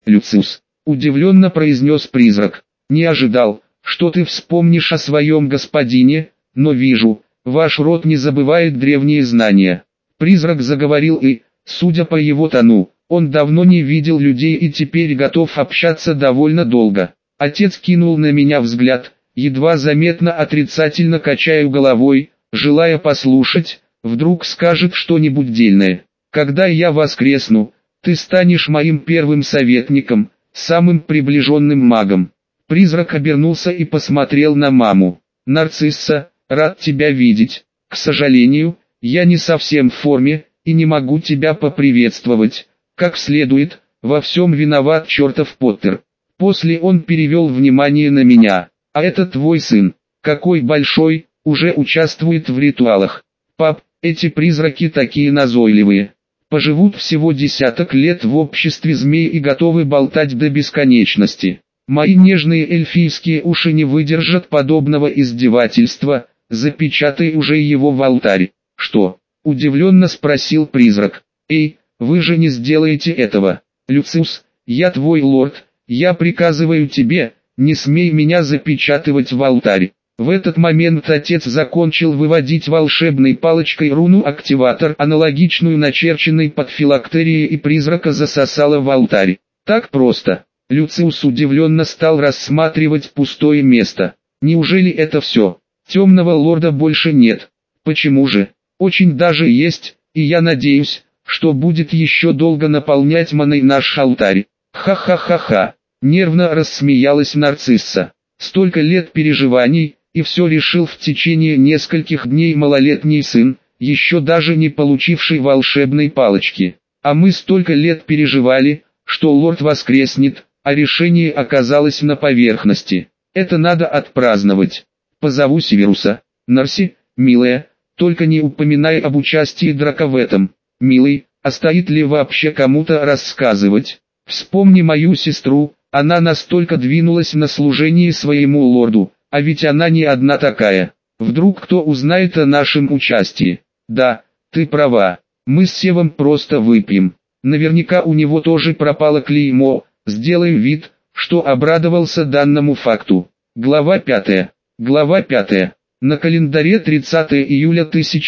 Люциус, удивленно произнес призрак. Не ожидал, что ты вспомнишь о своем господине, но вижу, ваш род не забывает древние знания. Призрак заговорил и, судя по его тону, он давно не видел людей и теперь готов общаться довольно долго. Отец кинул на меня взгляд, едва заметно отрицательно качаю головой, желая послушать, вдруг скажет что-нибудь дельное. Когда я воскресну, ты станешь моим первым советником, самым приближенным магом. Призрак обернулся и посмотрел на маму. Нарцисса, рад тебя видеть. К сожалению, я не совсем в форме, и не могу тебя поприветствовать, как следует, во всем виноват чертов Поттер. После он перевел внимание на меня. А это твой сын, какой большой, уже участвует в ритуалах. Пап, эти призраки такие назойливые. Поживут всего десяток лет в обществе змей и готовы болтать до бесконечности. Мои нежные эльфийские уши не выдержат подобного издевательства, запечатай уже его в алтарь. Что? Удивленно спросил призрак. Эй, вы же не сделаете этого. Люциус, я твой лорд, я приказываю тебе, не смей меня запечатывать в алтарь. В этот момент отец закончил выводить волшебной палочкой руну-активатор, аналогичную начерченной под филактерией, и призрака засосало в алтарь. Так просто. Люциус удивленно стал рассматривать пустое место. Неужели это все? Темного лорда больше нет. Почему же? Очень даже есть, и я надеюсь, что будет еще долго наполнять маной наш алтарь. Ха-ха-ха-ха. Нервно рассмеялась нарцисса. Столько лет переживаний, и все решил в течение нескольких дней малолетний сын, еще даже не получивший волшебной палочки. А мы столько лет переживали, что лорд воскреснет, а решение оказалось на поверхности. Это надо отпраздновать. Позову Северуса. Нарси, милая, только не упоминай об участии Драка в этом. Милый, а стоит ли вообще кому-то рассказывать? Вспомни мою сестру, она настолько двинулась на служение своему лорду, а ведь она не одна такая. Вдруг кто узнает о нашем участии? Да, ты права, мы с Севом просто выпьем. Наверняка у него тоже пропало клеймо, сделай вид, что обрадовался данному факту. Глава 5. Глава 5. На календаре 30 июля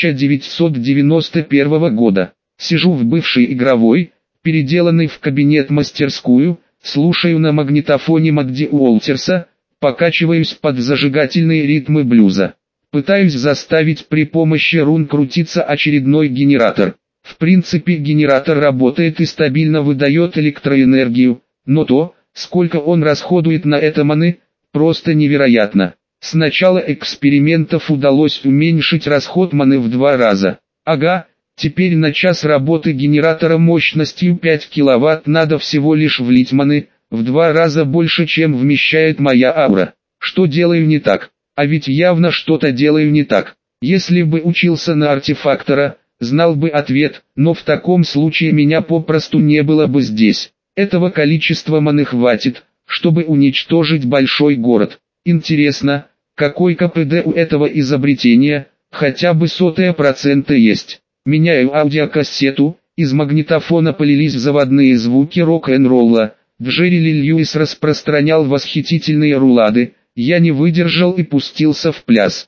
1991 года. Сижу в бывшей игровой, переделанной в кабинет-мастерскую, слушаю на магнитофоне Мадди Уолтерса, покачиваюсь под зажигательные ритмы блюза. Пытаюсь заставить при помощи рун крутиться очередной генератор. В принципе, генератор работает и стабильно выдает электроэнергию, но то, сколько он расходует на это маны, просто невероятно. С начала экспериментов удалось уменьшить расход маны в 2 раза. Ага, теперь на час работы генератора мощностью 5 киловатт надо всего лишь влить маны, в 2 раза больше, чем вмещает моя аура. Что делаю не так? А ведь явно что-то делаю не так. Если бы учился на артефактора, знал бы ответ, но в таком случае меня попросту не было бы здесь. Этого количества маны хватит, чтобы уничтожить большой город. Интересно, какой КПД у этого изобретения, хотя бы 0,01% есть. Меняю аудиокассету, из магнитофона полились заводные звуки рок-н-ролла. Джерри Ли Льюис распространял восхитительные рулады, я не выдержал и пустился в пляс.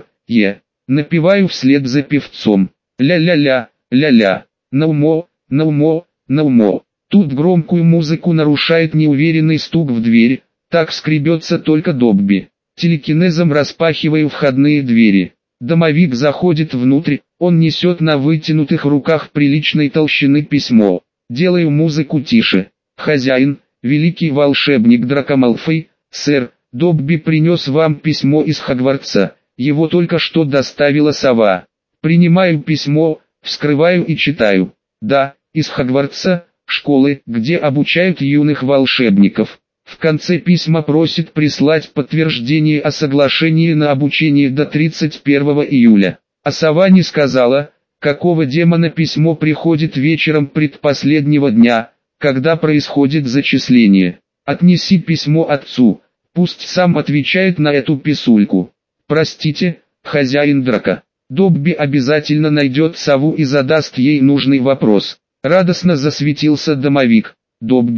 Напеваю вслед за певцом. Ля-ля-ля, ля-ля, наумо, наумо, наумо. Тут громкую музыку нарушает неуверенный стук в дверь, так скребется только Добби. Телекинезом распахиваю входные двери. Домовик заходит внутрь, он несет на вытянутых руках приличной толщины письмо. Делаю музыку тише. Хозяин, великий волшебник Драко Малфой, сэр, Добби принес вам письмо из Хогвартса, его только что доставила сова. Принимаю письмо, вскрываю и читаю. Да, из Хогвартса, школы, где обучают юных волшебников. В конце письма просит прислать подтверждение о соглашении на обучение до 31 июля. А сова не сказала, какого демона письмо приходит вечером предпоследнего дня, когда происходит зачисление. Отнеси письмо отцу, пусть сам отвечает на эту писульку. Простите, хозяин Драко. Добби обязательно найдет сову и задаст ей нужный вопрос. Радостно засветился домовик. Добби,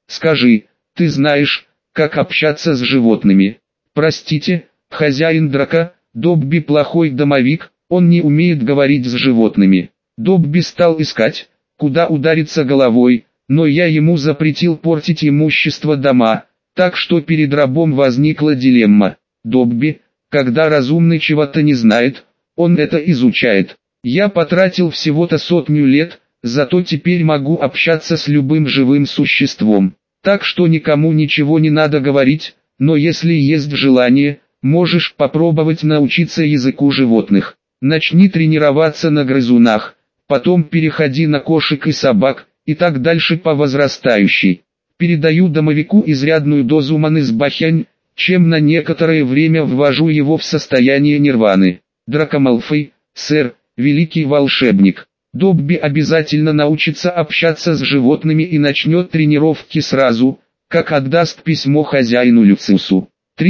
Скажи, ты знаешь, как общаться с животными? Простите, хозяин драка, Добби плохой домовик, он не умеет говорить с животными. Добби стал искать, куда удариться головой, но я ему запретил портить имущество дома, так что перед рабом возникла дилемма. Добби, когда разумный чего-то не знает, он это изучает. Я потратил всего-то 100 лет, зато теперь могу общаться с любым живым существом. Так что никому ничего не надо говорить, но если есть желание, можешь попробовать научиться языку животных. Начни тренироваться на грызунах, потом переходи на кошек и собак, и так дальше по возрастающей. Передаю домовику изрядную дозу маны с бахянь, чем на некоторое время ввожу его в состояние нирваны. Драко Малфой, сэр, великий волшебник. Добби обязательно научится общаться с животными и начнет тренировки сразу, как отдаст письмо хозяину Люциусу.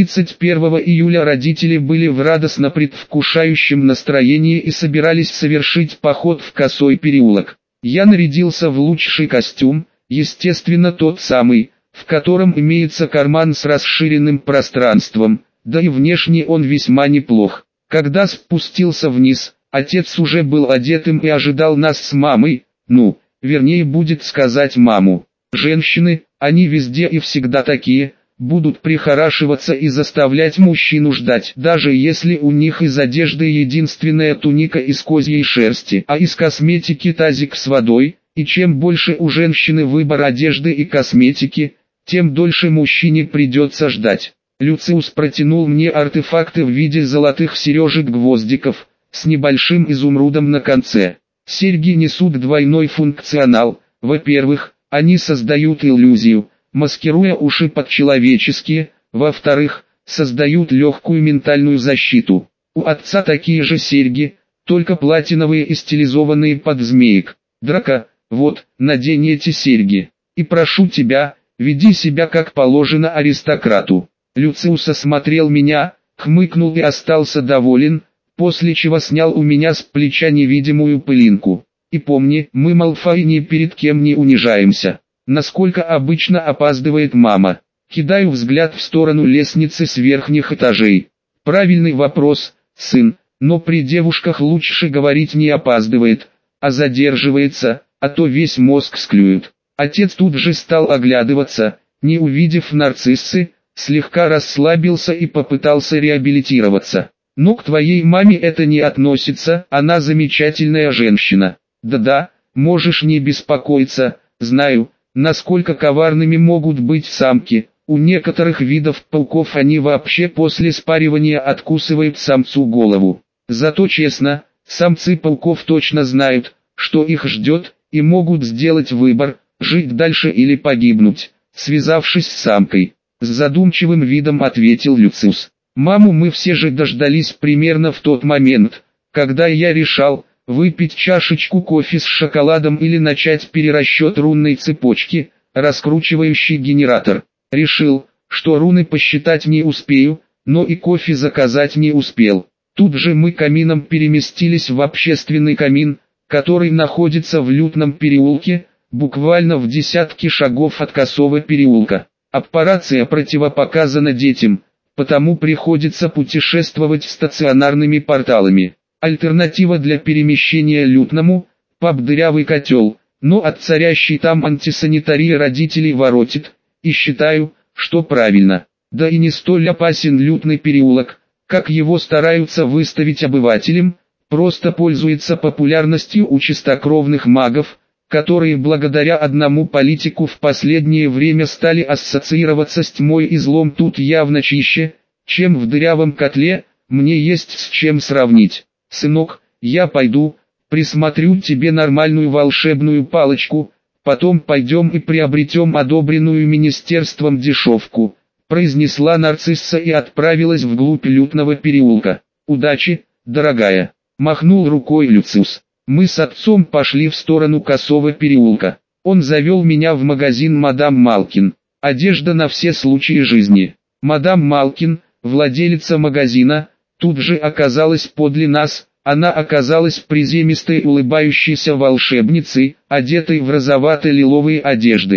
31 июля родители были в радостно предвкушающем настроении и собирались совершить поход в Косой переулок. Я нарядился в лучший костюм, естественно тот самый, в котором имеется карман с расширенным пространством, да и внешне он весьма неплох. Когда спустился вниз, отец уже был одетым и ожидал нас с мамой, вернее будет сказать маму. Женщины, они везде и всегда такие, будут прихорашиваться и заставлять мужчину ждать, даже если у них из одежды единственная туника из козьей шерсти, а из косметики тазик с водой, и чем больше у женщины выбор одежды и косметики, тем дольше мужчине придется ждать. Люциус протянул мне артефакты в виде золотых сережек-гвоздиков, с небольшим изумрудом на конце. Серьги несут двойной функционал. Во-первых, они создают иллюзию, маскируя уши под человеческие. Во-вторых, создают легкую ментальную защиту. У отца такие же серьги, только платиновые и стилизованные под змеек. Драко, вот, надень эти серьги. И прошу тебя, веди себя как положено аристократу. Люциус осмотрел меня, хмыкнул и остался доволен, после чего снял у меня с плеча невидимую пылинку. И помни, мы Малфой ни перед кем не унижаемся. Насколько обычно опаздывает мама? Кидаю взгляд в сторону лестницы с верхних этажей. Правильный вопрос, сын, но при девушках лучше говорить не опаздывает, а задерживается, а то весь мозг склюет. Отец тут же стал оглядываться, не увидев нарциссы, слегка расслабился и попытался реабилитироваться. Но к твоей маме это не относится, она замечательная женщина. Да-да, можешь не беспокоиться, знаю, насколько коварными могут быть самки. У некоторых видов пауков они вообще после спаривания откусывают самцу голову. Зато честно, самцы пауков точно знают, что их ждет, и могут сделать выбор, жить дальше или погибнуть, связавшись с самкой. С задумчивым видом ответил Люциус. Маму мы все же дождались примерно в тот момент, когда я решал, выпить чашечку кофе с шоколадом или начать перерасчет рунной цепочки, раскручивающий генератор. Решил, что руны посчитать не успею, но и кофе заказать не успел. Тут же мы камином переместились в общественный камин, который находится в Лютном переулке, буквально в десятке шагов от Косого переулка. Аппарация противопоказана детям, потому приходится путешествовать стационарными порталами. Альтернатива для перемещения Лютному – паб-дырявый котел, но от царящей там антисанитарии родителей воротит, и считаю, что правильно. Да и не столь опасен Лютный переулок, как его стараются выставить обывателям, просто пользуется популярностью у чистокровных магов, которые благодаря одному политику в последнее время стали ассоциироваться с тьмой и злом. Тут явно чище, чем в дырявом котле, мне есть с чем сравнить. Сынок, я пойду, присмотрю тебе нормальную волшебную палочку, потом пойдем и приобретем одобренную министерством дешевку, произнесла нарцисса и отправилась вглубь Лютного переулка. Удачи, дорогая, махнул рукой Люциус. Мы с отцом пошли в сторону Косого переулка. Он завел меня в магазин «Мадам Малкин». Одежда на все случаи жизни. Мадам Малкин, владелица магазина, тут же оказалась подле нас. Она оказалась приземистой улыбающейся волшебницей, одетой в розовато-лиловые одежды.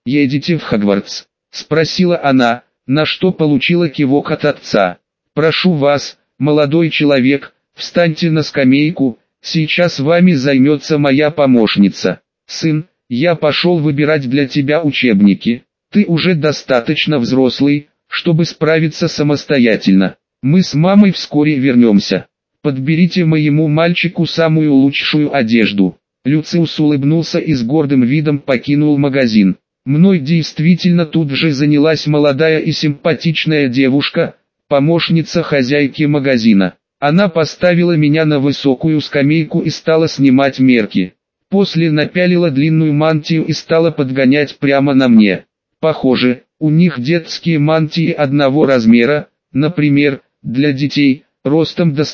«Едете в Хогвартс?» – спросила она, на что получила кивок от отца. «Прошу вас, молодой человек, встаньте на скамейку, сейчас вами займется моя помощница. Сын, я пошел выбирать для тебя учебники. Ты уже достаточно взрослый, чтобы справиться самостоятельно. Мы с мамой вскоре вернемся. Подберите моему мальчику самую лучшую одежду». Люциус улыбнулся и с гордым видом покинул магазин. Мной действительно тут же занялась молодая и симпатичная девушка, помощница хозяйки магазина. Она поставила меня на высокую скамейку и стала снимать мерки. После напялила длинную мантию и стала подгонять прямо на мне. Похоже, у них детские мантии одного размера, например, для детей, ростом до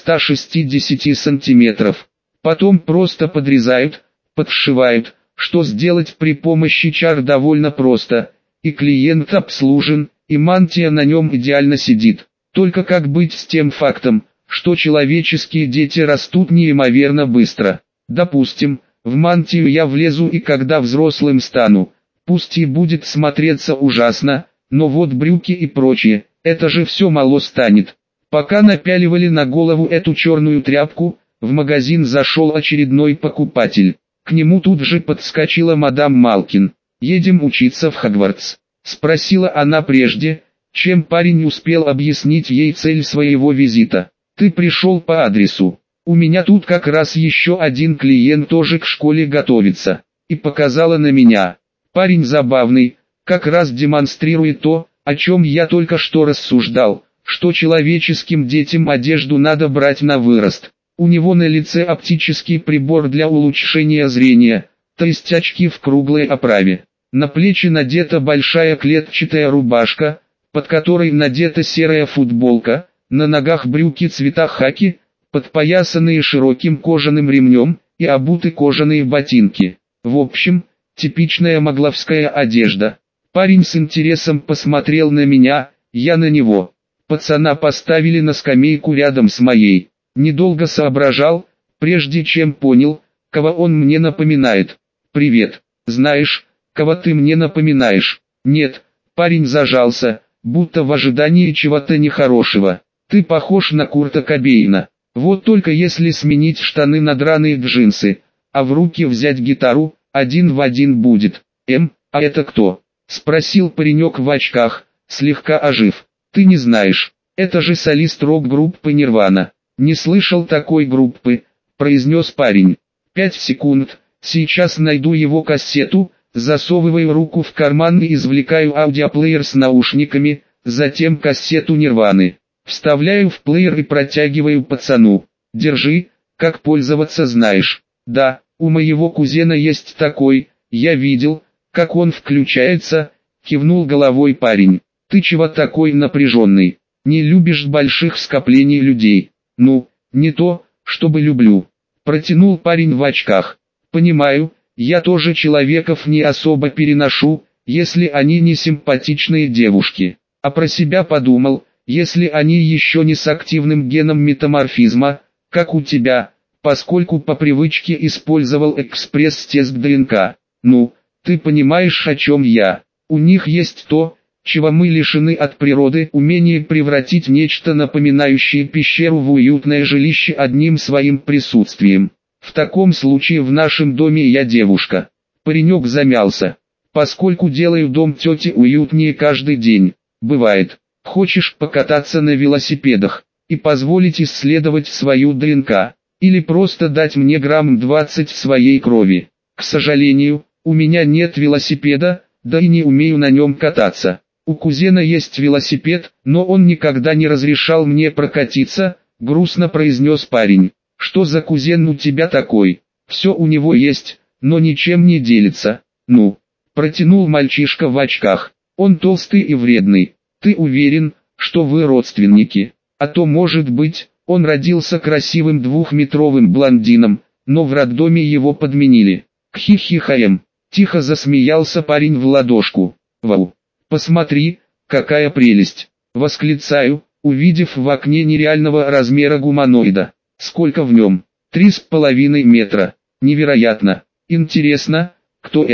160 сантиметров. Потом просто подрезают, подшивают, что сделать при помощи чар довольно просто, и клиент обслужен, и мантия на нем идеально сидит. Только как быть с тем фактом, что человеческие дети растут неимоверно быстро? Допустим, в мантию я влезу и когда взрослым стану, пусть и будет смотреться ужасно, но вот брюки и прочее, это же все мало станет. Пока напяливали на голову эту черную тряпку, в магазин зашел очередной покупатель. К нему тут же подскочила мадам Малкин. «Едем учиться в Хогвартс?» – спросила она прежде, чем парень успел объяснить ей цель своего визита. «Ты пришел по адресу. У меня тут как раз еще один клиент тоже к школе готовится». И показала на меня. Парень забавный, как раз демонстрирует то, о чем я только что рассуждал, что человеческим детям одежду надо брать на вырост. У него на лице оптический прибор для улучшения зрения, то есть очки в круглой оправе. На плечи надета большая клетчатая рубашка, под которой надета серая футболка, на ногах брюки цвета хаки, подпоясанные широким кожаным ремнем, и обуты кожаные ботинки. В общем, типичная могловская одежда. Парень с интересом посмотрел на меня, я на него. Пацана поставили на скамейку рядом с моей. Недолго соображал, прежде чем понял, кого он мне напоминает. «Привет, знаешь, кого ты мне напоминаешь?» «Нет», парень зажался, будто в ожидании чего-то нехорошего. «Ты похож на Курта Кобейна. Вот только если сменить штаны на драные джинсы, а в руки взять гитару, один в один будет». А это кто?» – спросил паренек в очках, слегка ожив. «Ты не знаешь, это же солист рок-группы Нирвана». «Не слышал такой группы», – произнес парень. 5 секунд, сейчас найду его кассету, засовываю руку в карман и извлекаю аудиоплеер с наушниками, затем кассету Нирваны. Вставляю в плеер и протягиваю пацану. «Держи, как пользоваться знаешь». «Да, у моего кузена есть такой, я видел, как он включается», – кивнул головой парень. «Ты чего такой напряженный? Не любишь больших скоплений людей?» «Ну, не то, чтобы люблю», – протянул парень в очках. «Понимаю, я тоже человеков не особо переношу, если они не симпатичные девушки. А про себя подумал, если они еще не с активным геном метаморфизма, как у тебя, поскольку по привычке использовал экспресс-тест ДНК. Ну, ты понимаешь, о чем я. У них есть то, чего мы лишены от природы, умение превратить нечто напоминающее пещеру в уютное жилище одним своим присутствием. В таком случае в нашем доме я девушка». Паренек замялся. «Поскольку делаю дом тети уютнее каждый день. Бывает. Хочешь покататься на велосипедах и позволить исследовать свою ДНК, или просто дать мне грамм 20 своей крови? К сожалению, у меня нет велосипеда, да и не умею на нем кататься. У кузена есть велосипед, но он никогда не разрешал мне прокатиться», — грустно произнес парень. «Что за кузен у тебя такой? Все у него есть, но ничем не делится». «Ну», — протянул мальчишка в очках, — «он толстый и вредный. Ты уверен, что вы родственники? А то, может быть, он родился красивым двухметровым блондином, но в роддоме его подменили». «Кхи-хи-хаем», — тихо засмеялся парень в ладошку. «Вау! Посмотри, какая прелесть!» — восклицаю, увидев в окне нереального размера гуманоида. «Сколько в нем? 3,5 метра. Невероятно! Интересно, кто это?»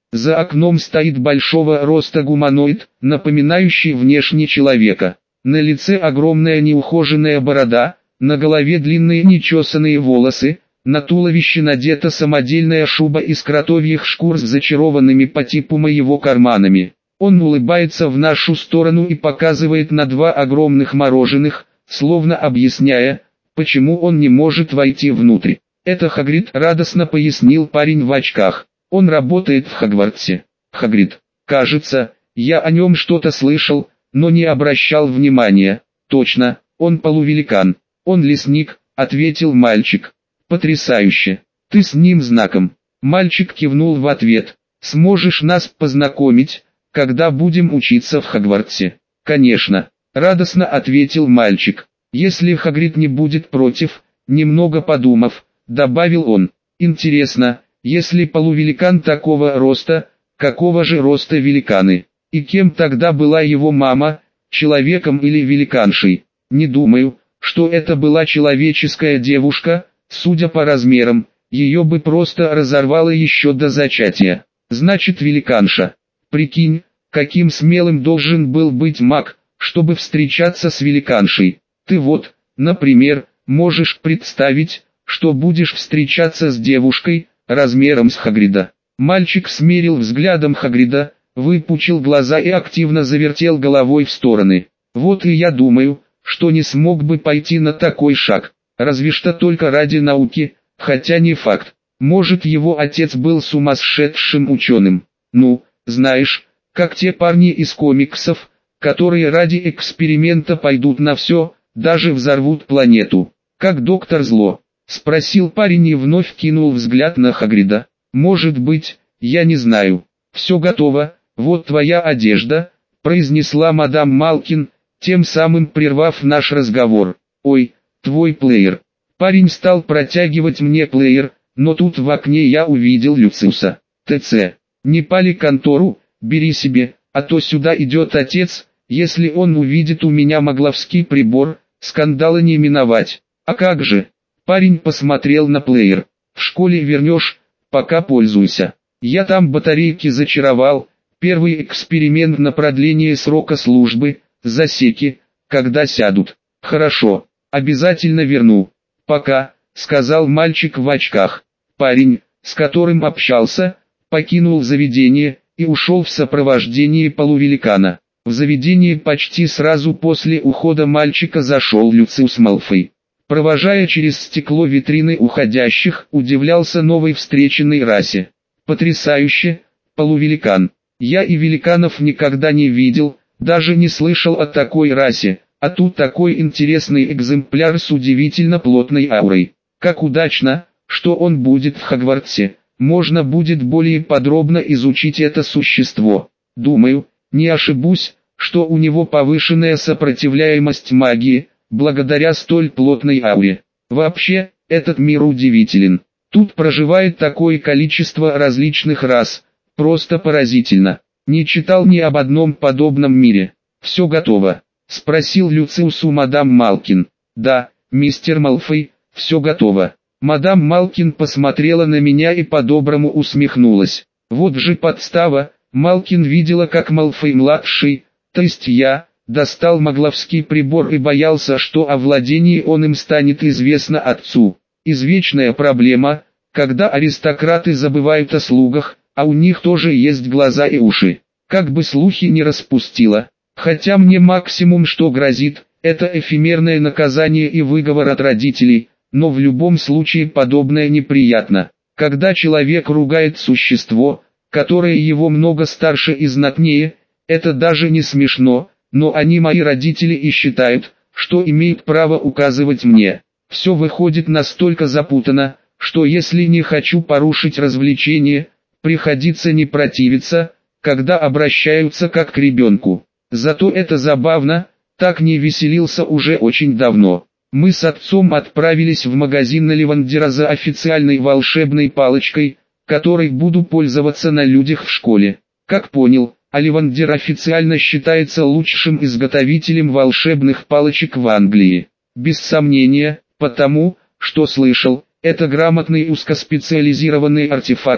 За окном стоит большого роста гуманоид, напоминающий внешне человека. На лице огромная неухоженная борода, на голове длинные нечесанные волосы, на туловище надета самодельная шуба из кротовьих шкур с зачарованными по типу моего карманами. Он улыбается в нашу сторону и показывает на два огромных мороженых, словно объясняя, почему он не может войти внутрь. «Это Хагрид», — радостно пояснил парень в очках. «Он работает в Хогвартсе». «Хагрид. Кажется, я о нем что-то слышал, но не обращал внимания». «Точно, он полувеликан». «Он лесник», — ответил мальчик. «Потрясающе. Ты с ним знаком». Мальчик кивнул в ответ. «Сможешь нас познакомить, когда будем учиться в Хогвартсе?» «Конечно», — радостно ответил мальчик. «Если Хагрид не будет против», немного подумав, добавил он. «Интересно, если полувеликан такого роста, какого же роста великаны? И кем тогда была его мама, человеком или великаншей? Не думаю, что это была человеческая девушка, судя по размерам, ее бы просто разорвало еще до зачатия. Значит, великанша. Прикинь, каким смелым должен был быть маг, чтобы встречаться с великаншей. Ты вот, например, можешь представить, что будешь встречаться с девушкой, размером с Хагрида». Мальчик смерил взглядом Хагрида, выпучил глаза и активно завертел головой в стороны. «Вот и я думаю, что не смог бы пойти на такой шаг, разве что только ради науки, хотя не факт. Может, его отец был сумасшедшим ученым. Ну, знаешь, как те парни из комиксов, которые ради эксперимента пойдут на все, даже взорвут планету. Как доктор Зло?» — спросил парень и вновь кинул взгляд на Хагрида. «Может быть, я не знаю. Все готово, вот твоя одежда», — произнесла мадам Малкин, тем самым прервав наш разговор. «Ой, твой плеер». Парень стал протягивать мне плеер, но тут в окне я увидел Люциуса. «ТЦ, не пали контору, бери себе, а то сюда идет отец, если он увидит у меня магловский прибор, скандала не миновать». «А как же?» Парень посмотрел на плеер. «В школе вернешь, пока пользуйся. Я там батарейки зачаровал, первый эксперимент на продление срока службы, засеки, когда сядут». «Хорошо, обязательно верну. Пока», — сказал мальчик в очках. Парень, с которым общался, покинул заведение и ушел в сопровождении полувеликана. В заведение почти сразу после ухода мальчика зашел Люциус Малфой. Провожая через стекло витрины уходящих, удивлялся новой встреченной расе. «Потрясающе, полувеликан. Я и великанов никогда не видел, даже не слышал о такой расе, а тут такой интересный экземпляр с удивительно плотной аурой. Как удачно, что он будет в Хогвартсе, можно будет более подробно изучить это существо. Думаю, не ошибусь, что у него повышенная сопротивляемость магии, благодаря столь плотной ауре. Вообще, этот мир удивителен. Тут проживает такое количество различных рас, просто поразительно. Не читал ни об одном подобном мире. Все готово?» — спросил Люциус у мадам Малкин. «Да, мистер Малфой, все готово». Мадам Малкин посмотрела на меня и по-доброму усмехнулась. Вот же подстава, Малкин видела, как Малфой-младший, то есть я, достал магловский прибор и боялся, что о владении он им станет известно отцу. Извечная проблема, когда аристократы забывают о слугах, а у них тоже есть глаза и уши. Как бы слухи не распустило. Хотя мне максимум что грозит, это эфемерное наказание и выговор от родителей, но в любом случае подобное неприятно. Когда человек ругает существо, которое его много старше и знатнее, это даже не смешно. Но они мои родители и считают, что имеют право указывать мне. Все выходит настолько запутанно, что если не хочу порушить развлечение, приходится не противиться, когда обращаются как к ребенку. Зато это забавно, так не веселился уже очень давно. Мы с отцом отправились в магазин на Ливандера за официальной волшебной палочкой, которой буду пользоваться на людях в школе. Как понял, Оливандер официально считается лучшим изготовителем волшебных палочек в Англии. Без сомнения, потому, что слышал, это грамотный узкоспециализированный артефактор,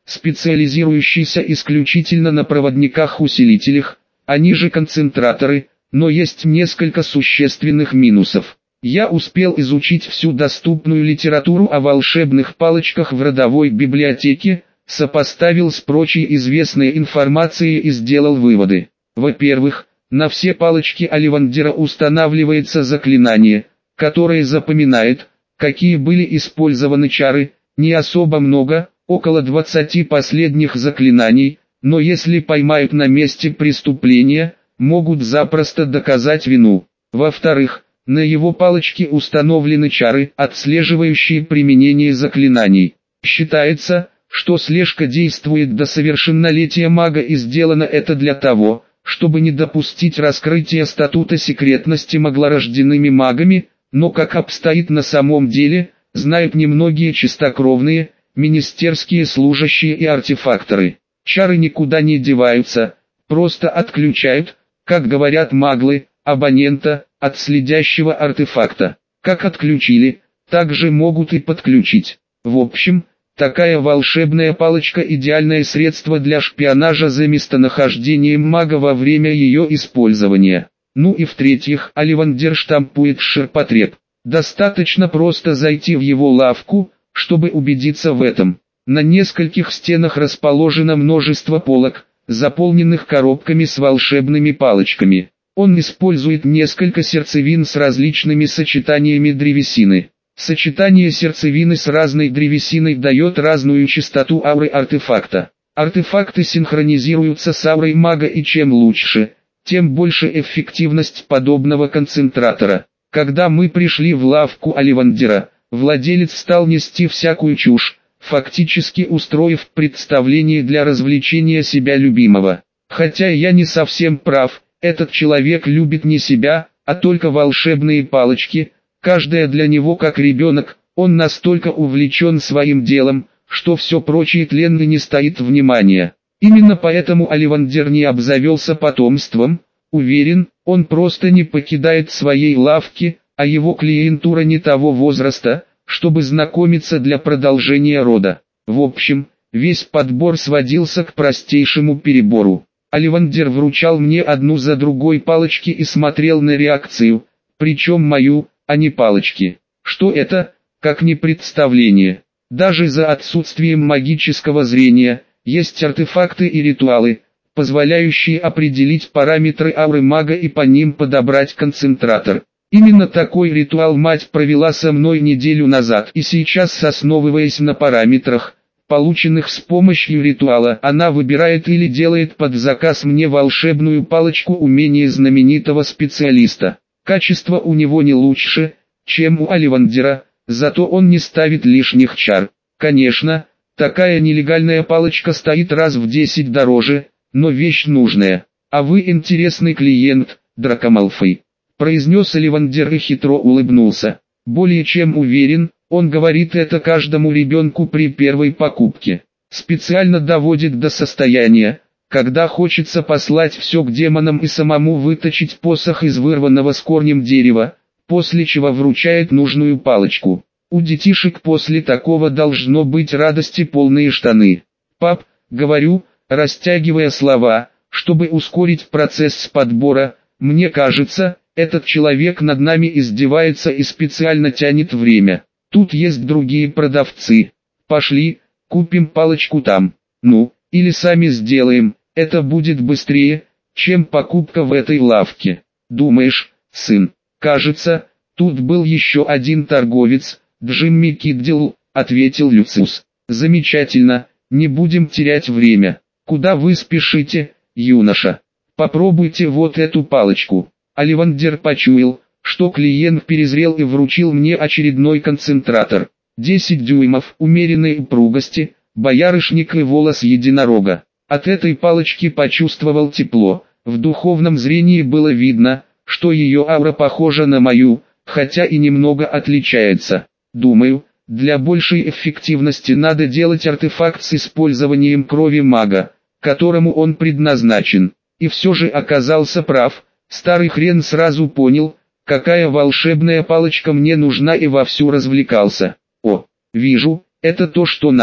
специализирующийся исключительно на проводниках-усилителях, они же концентраторы, но есть несколько существенных минусов. Я успел изучить всю доступную литературу о волшебных палочках в родовой библиотеке, сопоставил с прочей известной информацией и сделал выводы. Во-первых, на все палочки Оливандера устанавливается заклинание, которое запоминает, какие были использованы чары, не особо много, около 20 последних заклинаний, но если поймают на месте преступления, могут запросто доказать вину. Во-вторых, на его палочке установлены чары, отслеживающие применение заклинаний. Считается, что слежка действует до совершеннолетия мага, и сделано это для того, чтобы не допустить раскрытия статута секретности маглорожденными магами, но как обстоит на самом деле, знают немногие чистокровные, министерские служащие и артефакторы. Чары никуда не деваются, просто отключают, как говорят маглы, абонента от следящего артефакта. Как отключили, так же могут и подключить. В общем, такая волшебная палочка – идеальное средство для шпионажа за местонахождением мага во время ее использования. Ну и в-третьих, Оливандер штампует ширпотреб. Достаточно просто зайти в его лавку, чтобы убедиться в этом. На нескольких стенах расположено множество полок, заполненных коробками с волшебными палочками. Он использует несколько сердцевин с различными сочетаниями древесины. Сочетание сердцевины с разной древесиной дает разную частоту ауры артефакта. Артефакты синхронизируются с аурой мага, и чем лучше, тем больше эффективность подобного концентратора. Когда мы пришли в лавку Оливандера, владелец стал нести всякую чушь, фактически устроив представление для развлечения себя любимого. Хотя я не совсем прав, этот человек любит не себя, а только волшебные палочки, каждая для него как ребенок. Он настолько увлечен своим делом, что все прочее тленно не стоит внимания. Именно поэтому Оливандер не обзавелся потомством. Уверен, он просто не покидает своей лавки, а его клиентура не того возраста, чтобы знакомиться для продолжения рода. В общем, весь подбор сводился к простейшему перебору. Оливандер вручал мне одну за другой палочки и смотрел на реакцию, причем мою, а не палочки. Что это, как не представление? Даже за отсутствием магического зрения, есть артефакты и ритуалы, позволяющие определить параметры ауры мага и по ним подобрать концентратор. Именно такой ритуал мать провела со мной неделю назад, и сейчас, основываясь на параметрах, полученных с помощью ритуала, она выбирает или делает под заказ мне волшебную палочку умения знаменитого специалиста. Качество у него не лучше, чем у Оливандера, зато он не ставит лишних чар. Конечно, такая нелегальная палочка стоит раз в 10 дороже, но вещь нужная. А вы интересный клиент, Драко Малфой, произнес Оливандер и хитро улыбнулся. Более чем уверен, он говорит это каждому ребенку при первой покупке. Специально доводит до состояния, когда хочется послать все к демонам и самому выточить посох из вырванного с корнем дерева, после чего вручает нужную палочку. У детишек после такого должно быть радости полные штаны. Пап, говорю, растягивая слова, чтобы ускорить процесс подбора, мне кажется, этот человек над нами издевается и специально тянет время. Тут есть другие продавцы. Пошли, купим палочку там. Ну, или сами сделаем, это будет быстрее, чем покупка в этой лавке. Думаешь, сын? Кажется, тут был еще один торговец, Джимми Киддл, ответил Люциус. Замечательно, не будем терять время. Куда вы спешите, юноша? Попробуйте вот эту палочку. Оливандер почуял, что клиент перезрел, и вручил мне очередной концентратор. 10 дюймов умеренной упругости, боярышник и волос единорога. От этой палочки почувствовал тепло, в духовном зрении было видно, что ее аура похожа на мою, хотя и немного отличается. Думаю, для большей эффективности надо делать артефакт с использованием крови мага, которому он предназначен. И все же оказался прав, старый хрен сразу понял, какая волшебная палочка мне нужна, и вовсю развлекался. О, вижу, это то, что надо.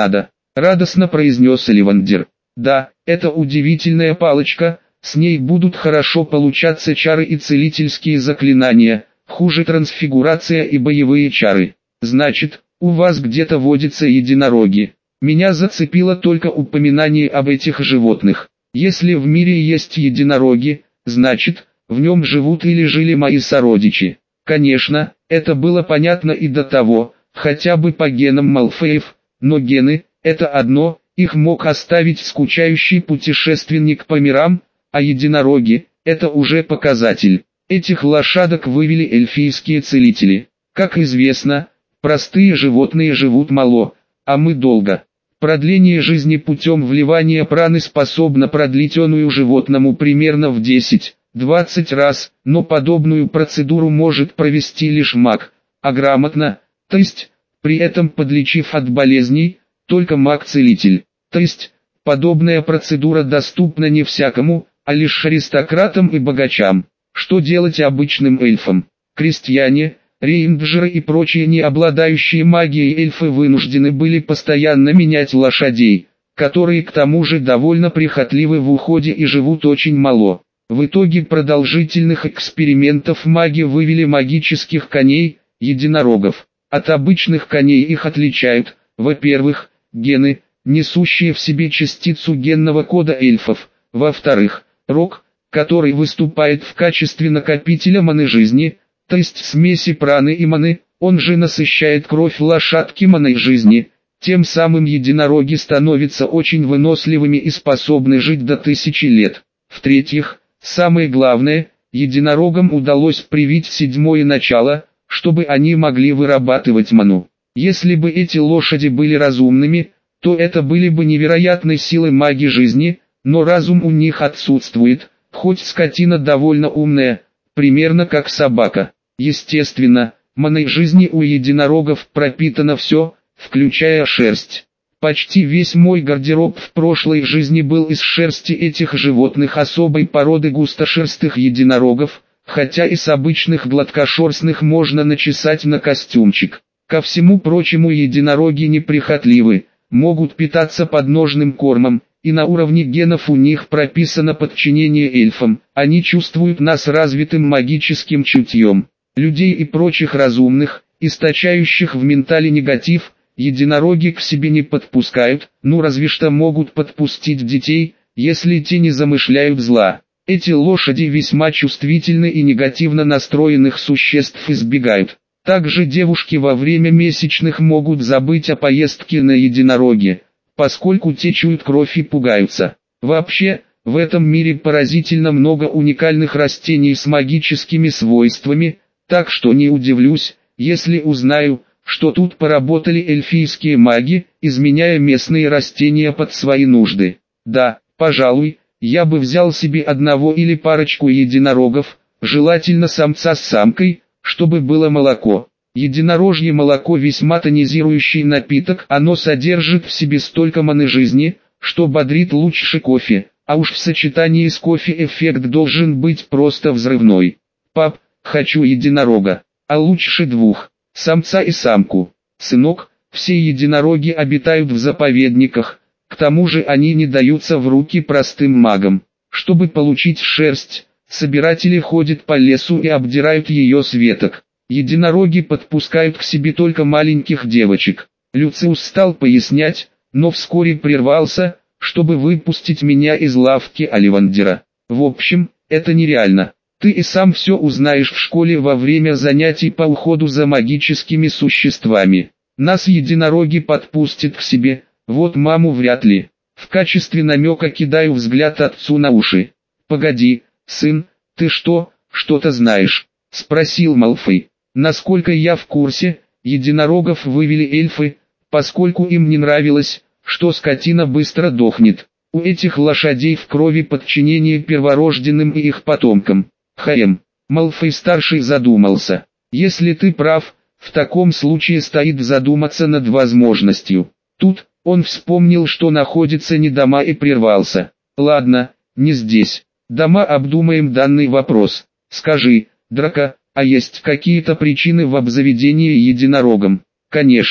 радостно произнес Оливандер. Да, это удивительная палочка, с ней будут хорошо получаться чары и целительские заклинания, хуже трансфигурация и боевые чары. Значит, у вас где-то водятся единороги. Меня зацепило только упоминание об этих животных. Если в мире есть единороги, значит, в нем живут или жили мои сородичи. Конечно, это было понятно и до того, хотя бы по генам Малфеев, но гены – это одно, их мог оставить скучающий путешественник по мирам, а единороги – это уже показатель. Этих лошадок вывели эльфийские целители. Как известно, простые животные живут мало, а мы долго. Продление жизни путем вливания праны способно продлить оную животному примерно в 10-20 раз, но подобную процедуру может провести лишь маг, а грамотно, то есть, при этом подлечив от болезней, только маг-целитель. То есть, подобная процедура доступна не всякому, а лишь аристократам и богачам. Что делать обычным эльфам? Крестьяне, рейнджеры и прочие не обладающие магией эльфы вынуждены были постоянно менять лошадей, которые к тому же довольно прихотливы в уходе и живут очень мало. В итоге продолжительных экспериментов маги вывели магических коней, единорогов. От обычных коней их отличают, во-первых, гены, несущие в себе частицу генного кода эльфов, во-вторых, рог, который выступает в качестве накопителя маны жизни, то есть смеси праны и маны, он же насыщает кровь лошадки маной жизни, тем самым единороги становятся очень выносливыми и способны жить до 1000 лет. В-третьих, самое главное, единорогам удалось привить седьмое начало, чтобы они могли вырабатывать ману. Если бы эти лошади были разумными, то это были бы невероятной силы маги жизни, но разум у них отсутствует, хоть скотина довольно умная, примерно как собака. Естественно, маной жизни у единорогов пропитано все, включая шерсть. Почти весь мой гардероб в прошлой жизни был из шерсти этих животных особой породы густошерстых единорогов, хотя и с обычных гладкошерстных можно начесать на костюмчик. Ко всему прочему единороги неприхотливы, могут питаться подножным кормом, и на уровне генов у них прописано подчинение эльфам, они чувствуют нас развитым магическим чутьем. Людей и прочих разумных, источающих в ментале негатив, единороги к себе не подпускают, ну разве что могут подпустить детей, если те не замышляют зла. Эти лошади весьма чувствительны и негативно настроенных существ избегают. Также девушки во время месячных могут забыть о поездке на единороге, поскольку те чуют кровь и пугаются. Вообще, в этом мире поразительно много уникальных растений с магическими свойствами, так что не удивлюсь, если узнаю, что тут поработали эльфийские маги, изменяя местные растения под свои нужды. Да, пожалуй, я бы взял себе одного или парочку единорогов, желательно самца с самкой, чтобы было молоко. Единорожье молоко весьма тонизирующий напиток, оно содержит в себе столько маны жизни, что бодрит лучше кофе, а уж в сочетании с кофе эффект должен быть просто взрывной. Пап, хочу единорога, а лучше двух, самца и самку. Сынок, все единороги обитают в заповедниках, к тому же они не даются в руки простым магам. Чтобы получить шерсть, собиратели ходят по лесу и обдирают ее с веток. Единороги подпускают к себе только маленьких девочек. Люциус стал пояснять, но вскоре прервался, чтобы выпустить меня из лавки Оливандера. В общем, это нереально. Ты и сам все узнаешь в школе во время занятий по уходу за магическими существами. Нас единороги подпустят к себе, вот маму вряд ли. В качестве намека кидаю взгляд отцу на уши. «Погоди, сын, ты что-то знаешь?» — спросил Малфой. Насколько я в курсе, единорогов вывели эльфы, поскольку им не нравилось, что скотина быстро дохнет. У этих лошадей в крови подчинение перворожденным и их потомкам. Малфой-старший задумался. Если ты прав, в таком случае стоит задуматься над возможностью. Тут, он вспомнил, что находится не дома и прервался. Ладно, не здесь. Дома обдумаем данный вопрос. Скажи, Драко, а есть какие-то причины в обзаведении единорогом? Конечно.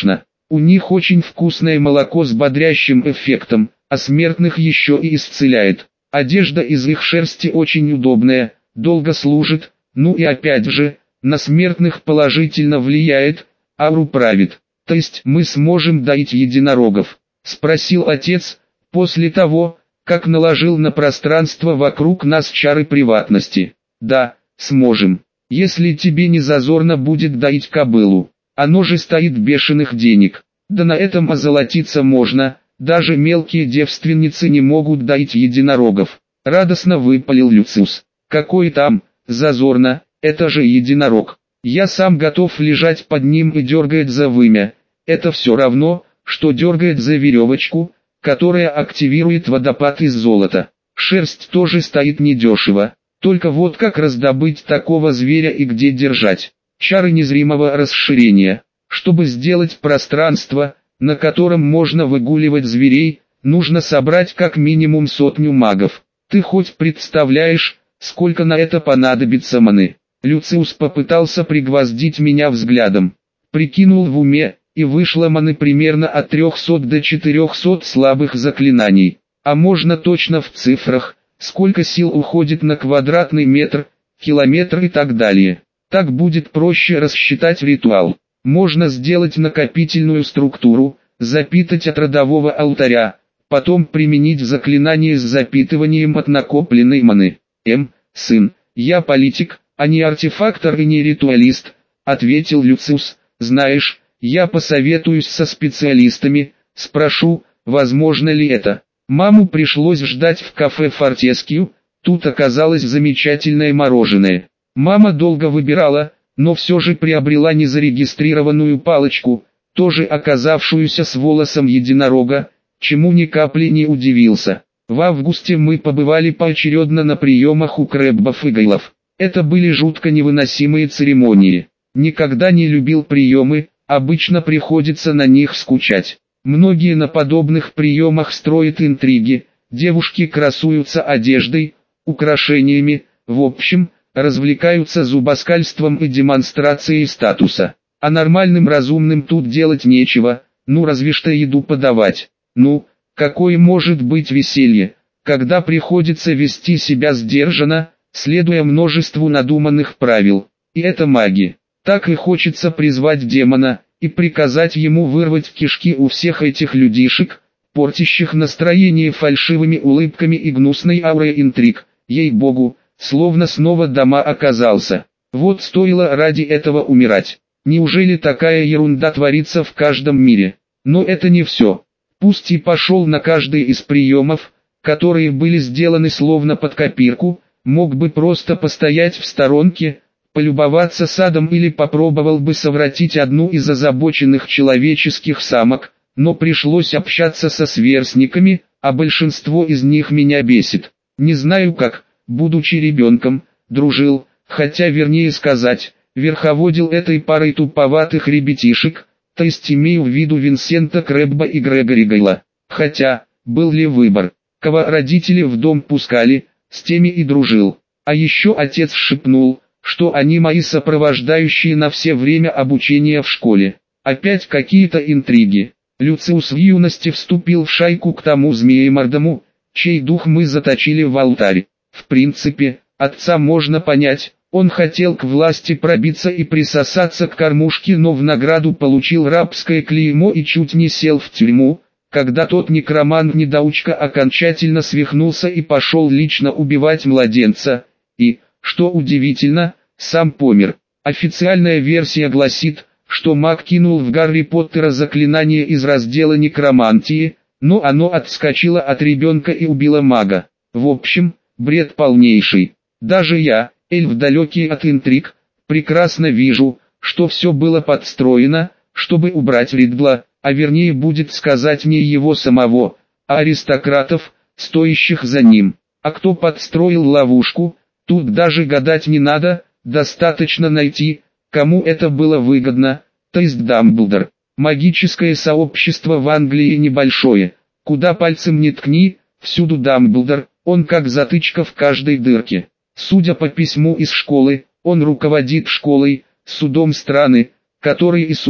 У них очень вкусное молоко с бодрящим эффектом, а смертных еще и исцеляет. Одежда из их шерсти очень удобная, долго служит, ну и опять же, на смертных положительно влияет, ауру правит. То есть мы сможем доить единорогов? Спросил отец, после того, как наложил на пространство вокруг нас чары приватности. Да, сможем. Если тебе не зазорно будет доить кобылу. Оно же стоит бешеных денег. Да на этом озолотиться можно, даже мелкие девственницы не могут доить единорогов. Радостно выпалил Люциус. Какой там, зазорно, это же единорог. Я сам готов лежать под ним и дергать за вымя. Это все равно, что дергает за веревочку, которая активирует водопад из золота. Шерсть тоже стоит недешево. Только вот как раздобыть такого зверя и где держать? Чары незримого расширения. Чтобы сделать пространство, на котором можно выгуливать зверей, нужно собрать как минимум 100 магов. Ты хоть представляешь, сколько на это понадобится маны? Люциус попытался пригвоздить меня взглядом. Прикинул в уме, и вышло маны примерно от 300 до 400 слабых заклинаний. А можно точно в цифрах, сколько сил уходит на квадратный метр, километр и так далее. Так будет проще рассчитать ритуал. Можно сделать накопительную структуру, запитать от родового алтаря, потом применить заклинание с запитыванием от накопленной маны. Сын, я политик, а не артефактор и не ритуалист, ответил Люциус. Знаешь, я посоветуюсь со специалистами, спрошу, возможно ли это. Маму пришлось ждать в кафе Фортескью, тут оказалось замечательное мороженое. Мама долго выбирала, но все же приобрела незарегистрированную палочку, тоже оказавшуюся с волосом единорога, чему ни капли не удивился. В августе мы побывали поочередно на приемах у Крэббов и Гейлов. Это были жутко невыносимые церемонии. Никогда не любил приемы, обычно приходится на них скучать. Многие на подобных приемах строят интриги, девушки красуются одеждой, украшениями, в общем, развлекаются зубоскальством и демонстрацией статуса. А нормальным разумным тут делать нечего, ну разве что еду подавать. Ну, какое может быть веселье, когда приходится вести себя сдержанно, следуя множеству надуманных правил. И это маги. Так и хочется призвать демона и приказать ему вырвать кишки у всех этих людишек, портящих настроение фальшивыми улыбками и гнусной аурой интриг. Ей-богу, словно снова дома оказался. Вот стоило ради этого умирать. Неужели такая ерунда творится в каждом мире? Но это не все. Пусть и пошел на каждый из приемов, которые были сделаны словно под копирку, мог бы просто постоять в сторонке, полюбоваться садом или попробовал бы совратить одну из озабоченных человеческих самок, но пришлось общаться со сверстниками, а большинство из них меня бесит. Не знаю как, будучи ребенком, дружил, хотя вернее сказать, верховодил этой парой туповатых ребятишек, то есть имею в виду Винсента Крэбба и Грегори Гейла. Хотя, был ли выбор, кого родители в дом пускали, с теми и дружил. А еще отец шепнул, что они мои сопровождающие на все время обучения в школе. Опять какие-то интриги. Люциус в юности вступил в шайку к тому змеемордому, чей дух мы заточили в алтарь. В принципе, отца можно понять, он хотел к власти пробиться и присосаться к кормушке, но в награду получил рабское клеймо и чуть не сел в тюрьму, когда тот некромант-недоучка окончательно свихнулся и пошел лично убивать младенца, и, что удивительно, сам помер. Официальная версия гласит, что маг кинул в Гарри Поттера заклинание из раздела некромантии, но оно отскочило от ребенка и убило мага. В общем, бред полнейший. Даже я, эльф далекий от интриг, прекрасно вижу, что все было подстроено, чтобы убрать Ридла, а вернее будет сказать не его самого, а аристократов, стоящих за ним. А кто подстроил ловушку, тут даже гадать не надо, достаточно найти, кому это было выгодно, то есть Дамблдор. Магическое сообщество в Англии небольшое, куда пальцем не ткни, всюду Дамблдор, он как затычка в каждой дырке. Судя по письму из школы, он руководит школой, судом страны, который и судит,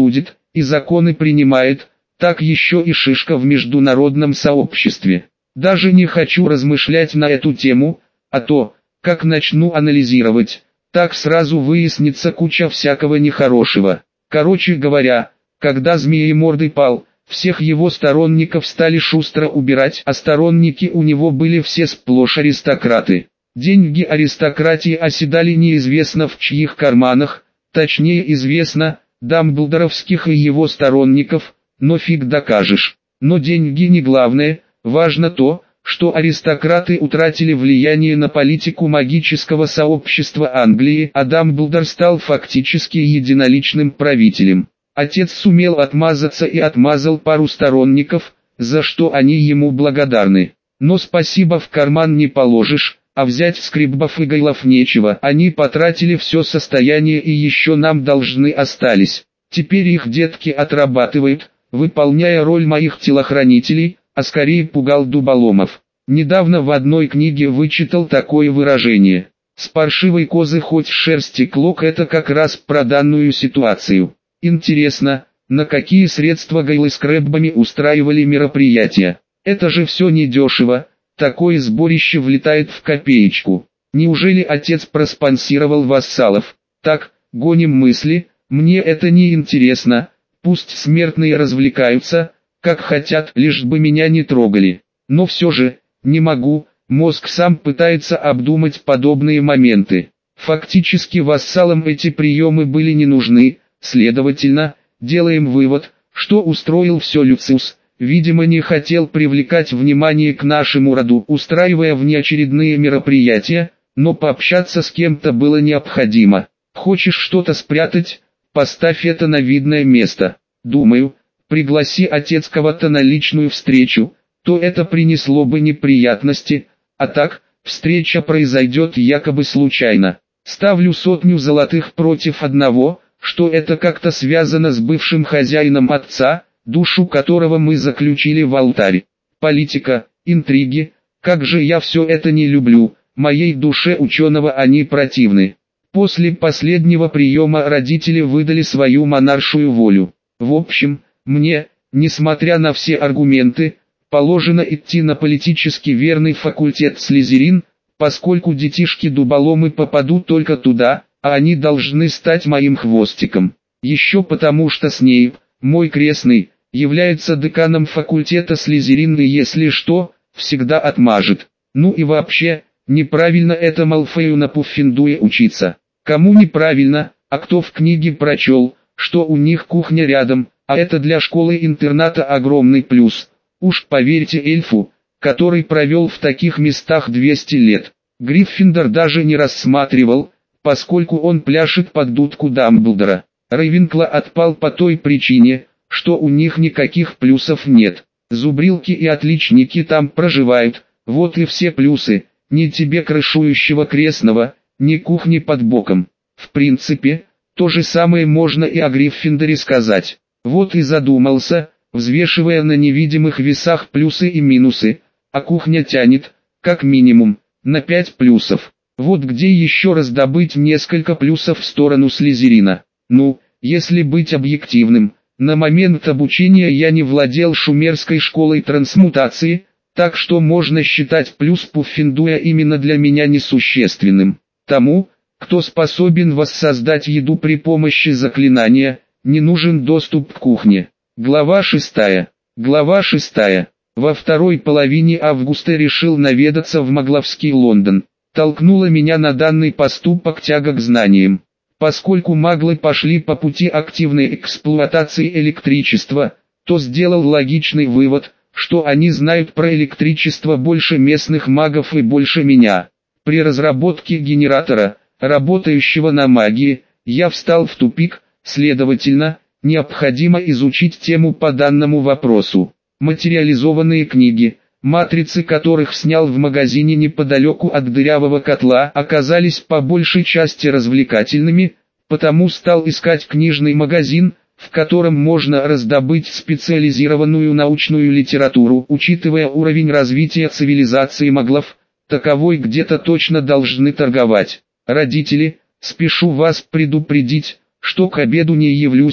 и законы принимает, так еще и шишка в международном сообществе. Даже не хочу размышлять на эту тему, а то, как начну анализировать, так сразу выяснится куча всякого нехорошего. Короче говоря, когда Змеемордый пал, всех его сторонников стали шустро убирать, а сторонники у него были все сплошь аристократы. Деньги аристократии оседали неизвестно в чьих карманах, точнее известно, дамблдоровских и его сторонников, но фиг докажешь. Но деньги не главное, важно то, что аристократы утратили влияние на политику магического сообщества Англии, а Дамблдор стал фактически единоличным правителем. Отец сумел отмазаться и отмазал пару сторонников, за что они ему благодарны. Но спасибо в карман не положишь, а взять скриббов и гайлов нечего. Они потратили все состояние и еще нам должны остались. Теперь их детки отрабатывают, выполняя роль моих телохранителей, а скорее пугал дуболомов. Недавно в одной книге вычитал такое выражение: «С паршивой козы хоть шерсти клок» — это как раз про данную ситуацию. Интересно, на какие средства гайлы с крэббами устраивали мероприятия? Это же все недешево, такое сборище влетает в копеечку. Неужели отец проспонсировал вассалов? Так, гоним мысли, мне это не интересно, пусть смертные развлекаются, как хотят, лишь бы меня не трогали. Но все же, не могу, мозг сам пытается обдумать подобные моменты. Фактически вассалам эти приемы были не нужны, следовательно, делаем вывод, что устроил все Люциус, видимо не хотел привлекать внимание к нашему роду, устраивая внеочередные мероприятия, но пообщаться с кем-то было необходимо. Хочешь что-то спрятать? Поставь это на видное место. Думаю, пригласи отец кого-то на личную встречу, то это принесло бы неприятности, а так, встреча произойдет якобы случайно. Ставлю 100 золотых против одного, что это как-то связано с бывшим хозяином отца, душу которого мы заключили в алтарь. Политика, интриги, как же я все это не люблю, моей душе ученого они противны. После последнего приема родители выдали свою монаршую волю. В общем, мне, несмотря на все аргументы, положено идти на политически верный факультет Слизерин, поскольку детишки-дуболомы попадут только туда, а они должны стать моим хвостиком. Еще потому что Снейп, мой крестный, является деканом факультета Слизерин и если что, всегда отмажет. Ну и вообще, неправильно это Малфою на Пуффендуе учиться. Кому неправильно, а кто в книге прочел, что у них кухня рядом, а это для школы-интерната огромный плюс. Уж поверьте эльфу, который провел в таких местах 200 лет. Гриффиндор даже не рассматривал, поскольку он пляшет под дудку Дамблдора. Рейвенкла отпал по той причине, что у них никаких плюсов нет. Зубрилки и отличники там проживают, вот и все плюсы, ни тебе крышующего крестного, ни кухни под боком. В принципе, то же самое можно и о Гриффиндоре сказать. Вот и задумался, взвешивая на невидимых весах плюсы и минусы, а кухня тянет, как минимум, на 5 плюсов. Вот где еще раздобыть несколько плюсов в сторону Слизерина. Ну, если быть объективным, на момент обучения я не владел шумерской школой трансмутации, так что можно считать плюс Пуффендуя именно для меня несущественным. Тому, кто способен воссоздать еду при помощи заклинания, не нужен доступ к кухне. Глава 6. Глава 6. Во второй половине августа решил наведаться в Магловский Лондон. Толкнула меня на данный поступок тяга к знаниям. Поскольку маглы пошли по пути активной эксплуатации электричества, то сделал логичный вывод, что они знают про электричество больше местных магов и больше меня. При разработке генератора, работающего на магии, я встал в тупик, следовательно, необходимо изучить тему по данному вопросу. Материализованные книги, матрицы которых снял в магазине неподалеку от дырявого котла, оказались по большей части развлекательными, потому стал искать книжный магазин, в котором можно раздобыть специализированную научную литературу. Учитывая уровень развития цивилизации маглов, таковой где-то точно должны торговать. Родители, спешу вас предупредить, что к обеду не явлюсь,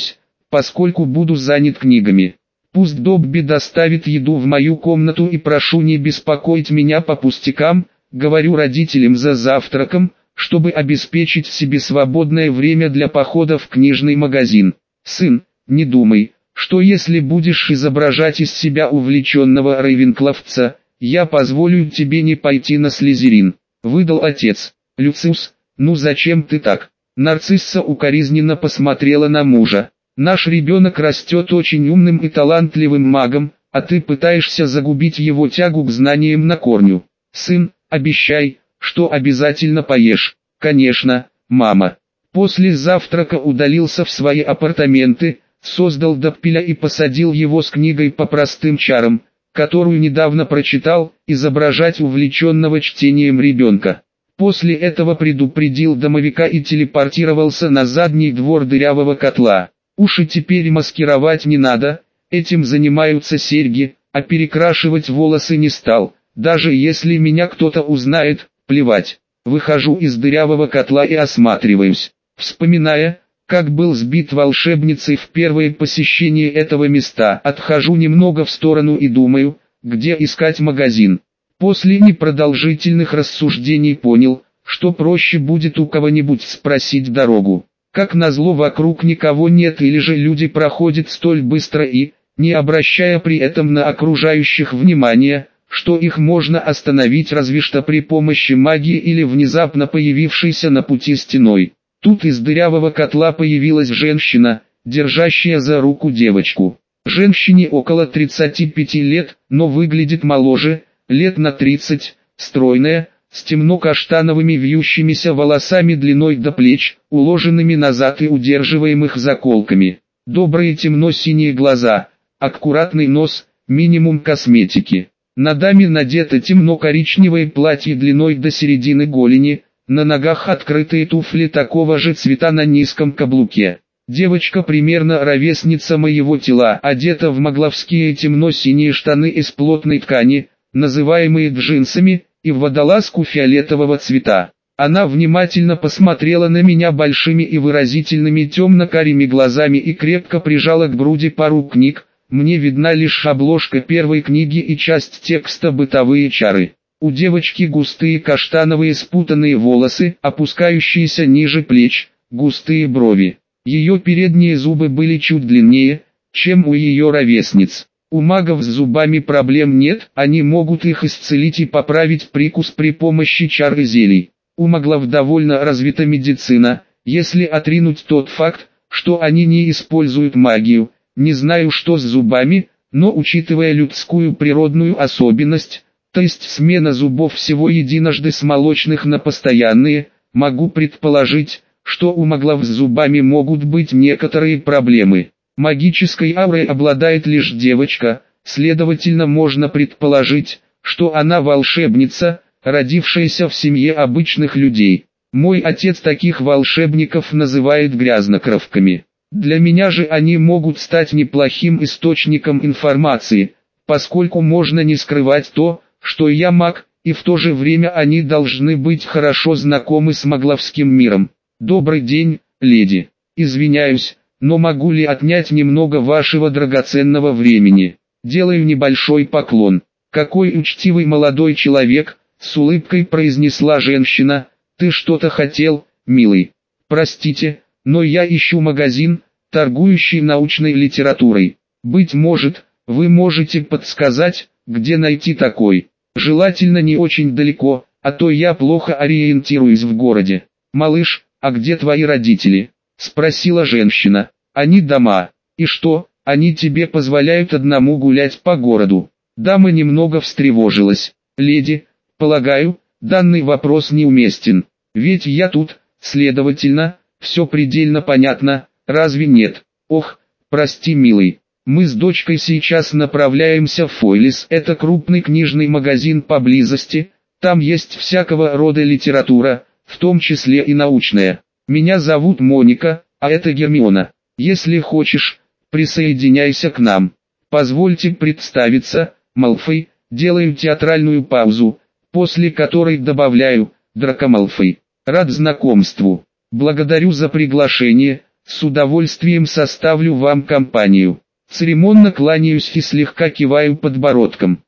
поскольку буду занят книгами. Пусть Добби доставит еду в мою комнату и прошу не беспокоить меня по пустякам, говорю родителям за завтраком, чтобы обеспечить себе свободное время для похода в книжный магазин. Сын, не думай, что если будешь изображать из себя увлеченного рейвенкловца, я позволю тебе не пойти на Слизерин, выдал отец. Люциус, ну зачем ты так? Нарцисса укоризненно посмотрела на мужа. Наш ребенок растет очень умным и талантливым магом, а ты пытаешься загубить его тягу к знаниям на корню. Сын, обещай, что обязательно поешь. Конечно, мама. После завтрака удалился в свои апартаменты, создал Доппеля и посадил его с книгой по простым чарам, которую недавно прочитал, изображать увлеченного чтением ребенка. После этого предупредил домовика и телепортировался на задний двор дырявого котла. Уши теперь маскировать не надо, этим занимаются серьги, а перекрашивать волосы не стал, даже если меня кто-то узнает, плевать. Выхожу из дырявого котла и осматриваюсь, вспоминая, как был сбит волшебницей в первое посещение этого места. Отхожу немного в сторону и думаю, где искать магазин. После непродолжительных рассуждений понял, что проще будет у кого-нибудь спросить дорогу. Как назло, вокруг никого нет, или же люди проходят столь быстро и, не обращая при этом на окружающих внимания, что их можно остановить разве что при помощи магии или внезапно появившейся на пути стеной. Тут из дырявого котла появилась женщина, держащая за руку девочку. Женщине около 35 лет, но выглядит моложе, лет на 30, стройная, с темно-каштановыми вьющимися волосами длиной до плеч, уложенными назад и удерживаемых заколками. Добрые темно-синие глаза, аккуратный нос, минимум косметики. На даме надето темно-коричневое платье длиной до середины голени, на ногах открытые туфли такого же цвета на низком каблуке. Девочка примерно ровесница моего тела, одета в магловские темно-синие штаны из плотной ткани, называемые джинсами, и в водолазку фиолетового цвета. Она внимательно посмотрела на меня большими и выразительными темно-карими глазами и крепко прижала к груди пару книг. Мне видна лишь обложка первой книги и часть текста «Бытовые чары». У девочки густые каштановые спутанные волосы, опускающиеся ниже плеч, густые брови. Ее передние зубы были чуть длиннее, чем у ее ровесниц. У магов с зубами проблем нет, они могут их исцелить и поправить прикус при помощи чар и зелий. У маглов довольно развита медицина, если отринуть тот факт, что они не используют магию. Не знаю, что с зубами, но учитывая людскую природную особенность, то есть смена зубов всего единожды с молочных на постоянные, могу предположить, что у маглов с зубами могут быть некоторые проблемы. Магической аурой обладает лишь девочка, следовательно можно предположить, что она волшебница, родившаяся в семье обычных людей. Мой отец таких волшебников называет грязнокровками. Для меня же они могут стать неплохим источником информации, поскольку можно не скрывать то, что я маг, и в то же время они должны быть хорошо знакомы с магловским миром. Добрый день, леди. Извиняюсь, но могу ли отнять немного вашего драгоценного времени? Делаю небольшой поклон. Какой учтивый молодой человек, с улыбкой произнесла женщина. Ты что-то хотел, милый? Простите, но я ищу магазин, торгующий научной литературой. Быть может, вы можете подсказать, где найти такой. Желательно не очень далеко, а то я плохо ориентируюсь в городе. Малыш, а где твои родители? Спросила женщина. Они дома. И что, они тебе позволяют одному гулять по городу? Дама немного встревожилась. Леди, полагаю, данный вопрос неуместен. Ведь я тут, следовательно, все предельно понятно, разве нет? Ох, прости, милый. Мы с дочкой сейчас направляемся в Фойлис. Это крупный книжный магазин поблизости. Там есть всякого рода литература, в том числе и научная. Меня зовут Моника, а это Гермиона. Если хочешь, присоединяйся к нам. Позвольте представиться, Малфой. Делаю театральную паузу, после которой добавляю, Драко Малфой. Рад знакомству. Благодарю за приглашение, С удовольствием составлю вам компанию. Церемонно кланяюсь и слегка киваю подбородком.